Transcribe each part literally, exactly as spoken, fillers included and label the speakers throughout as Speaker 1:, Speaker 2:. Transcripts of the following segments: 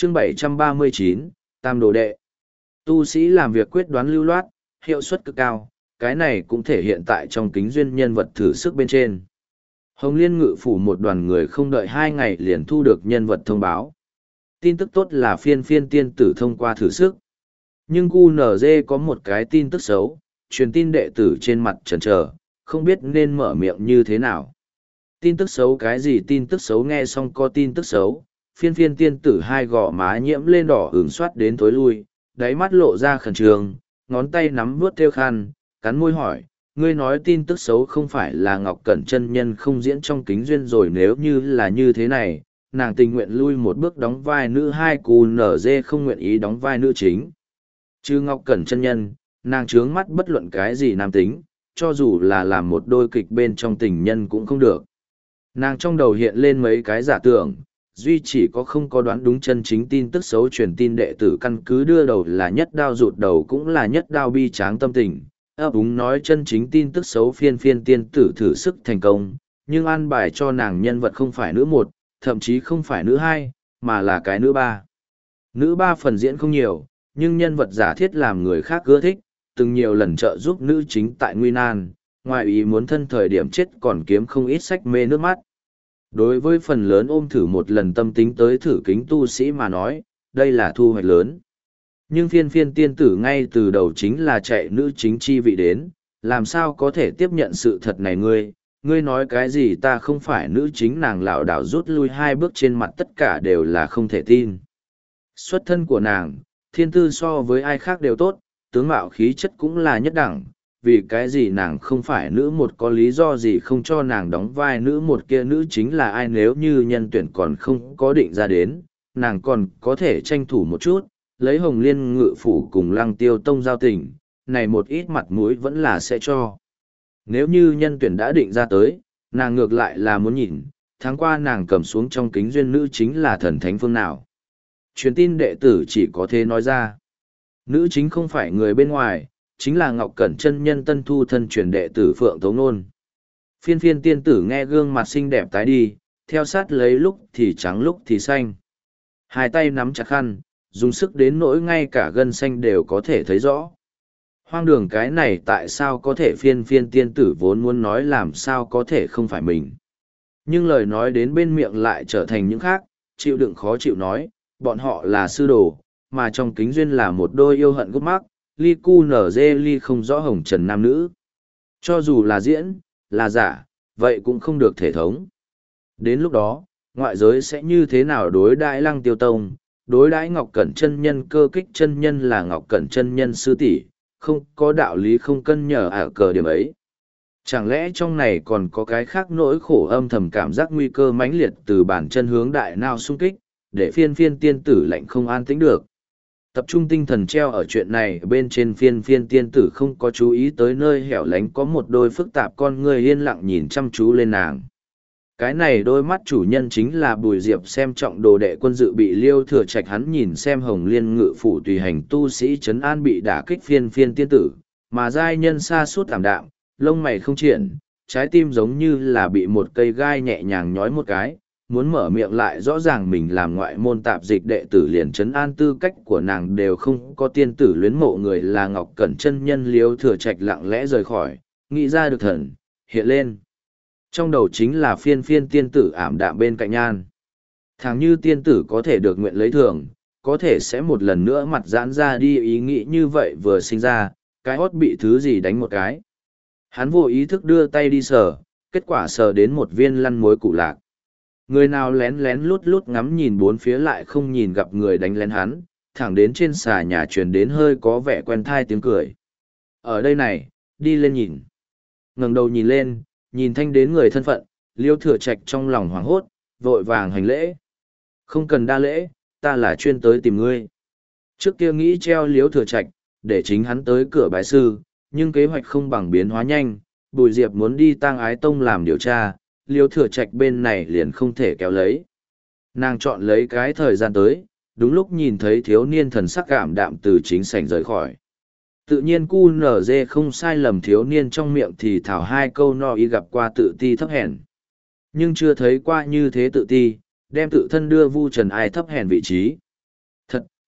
Speaker 1: chương bảy trăm ba mươi chín, Tam Đồ Đệ. Tu sĩ làm việc quyết đoán lưu loát, hiệu suất cực cao, cái này cũng thể hiện tại trong kính duyên nhân vật thử sức bên trên. Hồng Liên ngự phủ một đoàn người không đợi hai ngày liền thu được nhân vật thông báo. Tin tức tốt là phiên phiên tiên tử thông qua thử sức. Nhưng cu nờ dê có một cái tin tức xấu, truyền tin đệ tử trên mặt chần chờ, không biết nên mở miệng như thế nào. Tin tức xấu cái gì tin tức xấu nghe xong có tin tức xấu, phiên phiên tiên tử hai gò má nhiễm lên đỏ ửng soát đến tối lui, đáy mắt lộ ra khẩn trương, ngón tay nắm vuốt theo khăn, cắn môi hỏi, ngươi nói tin tức xấu không phải là Ngọc Cẩn chân nhân không diễn trong kính duyên rồi, nếu như là như thế này, nàng tình nguyện lui một bước đóng vai nữ hai, cù nở dê không nguyện ý đóng vai nữ chính. Chứ Ngọc Cẩn chân nhân, nàng trướng mắt bất luận cái gì nam tính, cho dù là làm một đôi kịch bên trong tình nhân cũng không được. Nàng trong đầu hiện lên mấy cái giả tưởng, duy chỉ có không có đoán đúng chân chính tin tức xấu truyền tin đệ tử căn cứ đưa đầu là nhất đao rụt đầu cũng là nhất đao bi tráng tâm tình. ấp úng nói chân chính tin tức xấu phiên phiên tiên tử thử sức thành công, nhưng an bài cho nàng nhân vật không phải nữ một, thậm chí không phải nữ hai, mà là cái nữ ba. Nữ ba phần diễn không nhiều, nhưng nhân vật giả thiết làm người khác ưa thích, từng nhiều lần trợ giúp nữ chính tại nguy nan, ngoài ý muốn thân thời điểm chết còn kiếm không ít sách mê nước mắt. Đối với phần lớn ôm thử một lần tâm tính tới thử kính tu sĩ mà nói, đây là thu hoạch lớn. Nhưng phiên phiên tiên tử ngay từ đầu chính là chạy nữ chính chi vị đến, làm sao có thể tiếp nhận sự thật này ngươi, ngươi nói cái gì ta không phải nữ chính, nàng lảo đảo rút lui hai bước trên mặt tất cả đều là không thể tin. Xuất thân của nàng, thiên tư so với ai khác đều tốt, tướng mạo khí chất cũng là nhất đẳng, vì cái gì nàng không phải nữ một, có lý do gì không cho nàng đóng vai nữ một kia, nữ chính là ai, nếu như nhân tuyển còn không có định ra đến, nàng còn có thể tranh thủ một chút, lấy Hồng Liên ngự phủ cùng Lăng Tiêu Tông giao tình, này một ít mặt mũi vẫn là sẽ cho. Nếu như nhân tuyển đã định ra tới, nàng ngược lại là muốn nhìn, tháng qua nàng cầm xuống trong kính duyên nữ chính là thần thánh phương nào. Truyền tin đệ tử chỉ có thế nói ra. Nữ chính không phải người bên ngoài, chính là Ngọc Cẩn chân nhân tân thu thân truyền đệ tử Phượng Tống Nôn. Phiên phiên tiên tử nghe gương mặt xinh đẹp tái đi, theo sát lấy lúc thì trắng lúc thì xanh. Hai tay nắm chặt khăn, dùng sức đến nỗi ngay cả gân xanh đều có thể thấy rõ. Hoang đường cái này tại sao có thể, phiên phiên tiên tử vốn muốn nói làm sao có thể không phải mình. Nhưng lời nói đến bên miệng lại trở thành những khác, chịu đựng khó chịu nói, bọn họ là sư đồ, mà trong kính duyên là một đôi yêu hận gút mắc, ly cu nở dê ly không rõ hồng trần nam nữ. Cho dù là diễn, là giả, vậy cũng không được thể thống. Đến lúc đó, ngoại giới sẽ như thế nào đối đãi Lăng Tiêu Tông, đối đãi Ngọc Cẩn chân nhân, cơ kích chân nhân là Ngọc Cẩn chân nhân sư tỷ, không có đạo lý không cân nhờ ở cờ điểm ấy. Chẳng lẽ trong này còn có cái khác nỗi khổ âm thầm cảm giác nguy cơ mãnh liệt từ bản chân hướng đại nào xung kích, để phiên phiên tiên tử lạnh không an tĩnh được. Tập trung tinh thần treo ở chuyện này bên trên, phiên phiên tiên tử không có chú ý tới nơi hẻo lánh có một đôi phức tạp con người yên lặng nhìn chăm chú lên nàng. Cái này đôi mắt chủ nhân chính là Bùi Diệp xem trọng đồ đệ quân dự bị Liêu Thừa Trạch, hắn nhìn xem Hồng Liên ngự phủ tùy hành tu sĩ trấn an bị đả kích phiên phiên tiên tử, mà giai nhân xa suốt tảm đạm, lông mày không triển, trái tim giống như là bị một cây gai nhẹ nhàng nhói một cái, muốn mở miệng lại rõ ràng mình làm ngoại môn tạp dịch đệ tử liền trấn an tư cách của nàng đều không có, tiên tử luyến mộ người là Ngọc Cẩn chân nhân. Liêu Thừa Trạch lặng lẽ rời khỏi, nghĩ ra được thần, hiện lên. Trong đầu chính là phiên phiên tiên tử ảm đạm bên cạnh nhan. Thằng như tiên tử có thể được nguyện lấy thường, có thể sẽ một lần nữa mặt giãn ra đi, ý nghĩ như vậy vừa sinh ra, cái hót bị thứ gì đánh một cái. Hắn vô ý thức đưa tay đi sờ, kết quả sờ đến một viên lăn muối cụ lạc. Người nào lén lén lút lút ngắm nhìn bốn phía lại không nhìn gặp người đánh lén hắn, thẳng đến trên xà nhà truyền đến hơi có vẻ quen thai tiếng cười. Ở đây này, đi lên nhìn. Ngẩng đầu nhìn lên, nhìn thanh đến người thân phận, Liêu Thừa Trạch trong lòng hoảng hốt, vội vàng hành lễ. Không cần đa lễ, ta là chuyên tới tìm ngươi. Trước kia nghĩ treo Liêu Thừa Trạch, để chính hắn tới cửa bái sư, nhưng kế hoạch không bằng biến hóa nhanh, Bùi Diệp muốn đi Tang Ái Tông làm điều tra, Liêu Thừa Trạch bên này liền không thể kéo lấy. Nàng chọn lấy cái thời gian tới, đúng lúc nhìn thấy thiếu niên thần sắc cảm đạm từ chính sảnh rời khỏi. Tự nhiên cu nở dê không sai lầm, thiếu niên trong miệng thì thảo hai câu no y gặp qua tự ti thấp hèn. Nhưng chưa thấy qua như thế tự ti, đem tự thân đưa vu trần ai thấp hèn vị trí.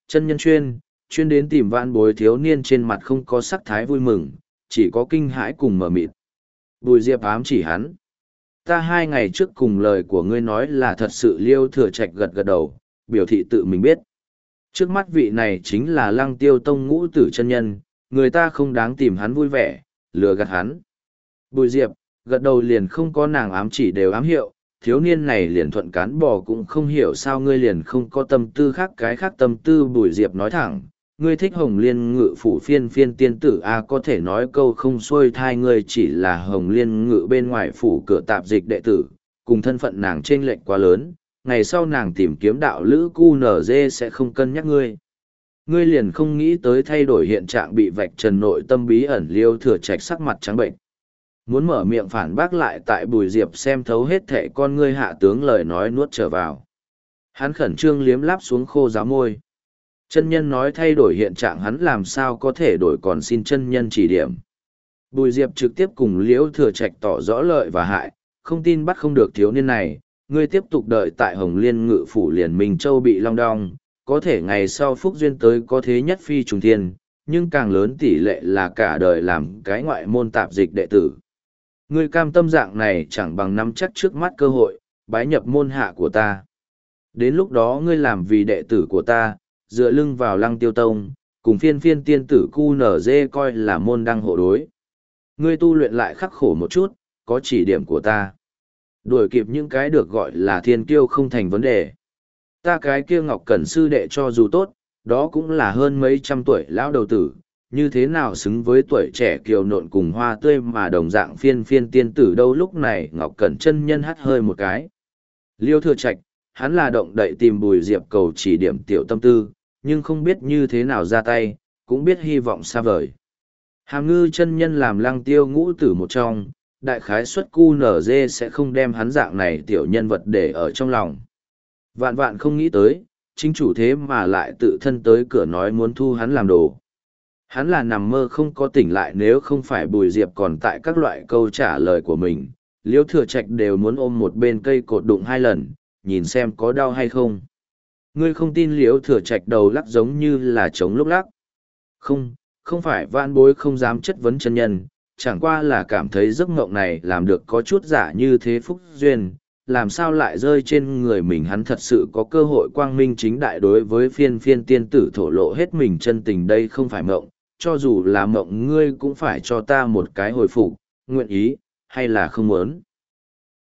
Speaker 1: Chân nhân chuyên, chuyên đến tìm vãn bối thiếu niên trên mặt không có sắc thái vui mừng, chỉ có kinh hãi cùng mờ mịt. Bùi Diệp ám chỉ hắn. Ta hai ngày trước cùng lời của ngươi nói là thật sự. Liêu Thừa Trạch gật gật đầu, biểu thị tự mình biết. Trước mắt vị này chính là Lăng Tiêu Tông ngũ tử chân nhân, người ta không đáng tìm hắn vui vẻ, lừa gạt hắn. Bùi Diệp, gật đầu liền không có nàng ám chỉ đều ám hiệu, thiếu niên này liền thuận cán bò cũng không hiểu sao ngươi liền không có tâm tư khác cái khác tâm tư. Bùi Diệp nói thẳng, ngươi thích Hồng Liên Ngự phủ phiên phiên tiên tử a có thể nói câu không xuôi thai, ngươi chỉ là Hồng Liên Ngự bên ngoài phủ cửa tạp dịch đệ tử, cùng thân phận nàng chênh lệch quá lớn, ngày sau nàng tìm kiếm đạo lữ cu nở dê sẽ không cân nhắc ngươi. Ngươi liền không nghĩ tới thay đổi hiện trạng bị vạch trần nội tâm bí ẩn. Liêu Thừa Trạch sắc mặt trắng bệnh. Muốn mở miệng phản bác lại tại Bùi Diệp xem thấu hết thệ con ngươi hạ tướng lời nói nuốt trở vào. Hắn khẩn trương liếm láp xuống khô giáo môi. Chân nhân nói thay đổi hiện trạng hắn làm sao có thể đổi, còn xin chân nhân chỉ điểm. Bùi Diệp trực tiếp cùng Liễu Thừa Trạch tỏ rõ lợi và hại, không tin bắt không được thiếu niên này, ngươi tiếp tục đợi tại Hồng Liên Ngự phủ liền Minh Châu bị long đong, có thể ngày sau phúc duyên tới có thế nhất phi trùng thiên, nhưng càng lớn tỷ lệ là cả đời làm cái ngoại môn tạp dịch đệ tử. Ngươi cam tâm dạng này chẳng bằng nắm chắc trước mắt cơ hội, bái nhập môn hạ của ta. Đến lúc đó ngươi làm vì đệ tử của ta, dựa lưng vào Lăng Tiêu Tông, cùng phiên phiên tiên tử cu nở dê coi là môn đăng hộ đối. Ngươi tu luyện lại khắc khổ một chút, có chỉ điểm của ta. Đuổi kịp những cái được gọi là thiên kiêu không thành vấn đề. Ta cái kia Ngọc Cẩn sư đệ cho dù tốt, đó cũng là hơn mấy trăm tuổi lão đầu tử, như thế nào xứng với tuổi trẻ kiều nộn cùng hoa tươi mà đồng dạng phiên phiên tiên tử đâu. Lúc này Ngọc Cẩn chân nhân hắt hơi một cái. Liêu Thừa Trạch, hắn là động đậy tìm Bùi Diệp cầu chỉ điểm tiểu tâm tư, nhưng không biết như thế nào ra tay, cũng biết hy vọng xa vời. Hàm Ngư chân nhân làm Lăng Tiêu ngũ tử một trong, đại khái xuất cu nở dê sẽ không đem hắn dạng này tiểu nhân vật để ở trong lòng. Vạn vạn không nghĩ tới, chính chủ thế mà lại tự thân tới cửa nói muốn thu hắn làm đồ. Hắn là nằm mơ không có tỉnh lại, nếu không phải Bùi Diệp còn tại các loại câu trả lời của mình, Liêu Thừa Trạch đều muốn ôm một bên cây cột đụng hai lần, nhìn xem có đau hay không. Ngươi không tin? Liêu Thừa Trạch đầu lắc giống như là trống lúc lắc. Không, không phải vãn bối không dám chất vấn chân nhân, chẳng qua là cảm thấy giấc mộng này làm được có chút giả như thế phúc duyên, làm sao lại rơi trên người mình. Hắn thật sự có cơ hội quang minh chính đại đối với phiên phiên tiên tử thổ lộ hết mình chân tình. Đây không phải mộng, cho dù là mộng ngươi cũng phải cho ta một cái hồi phục, nguyện ý, hay là không muốn.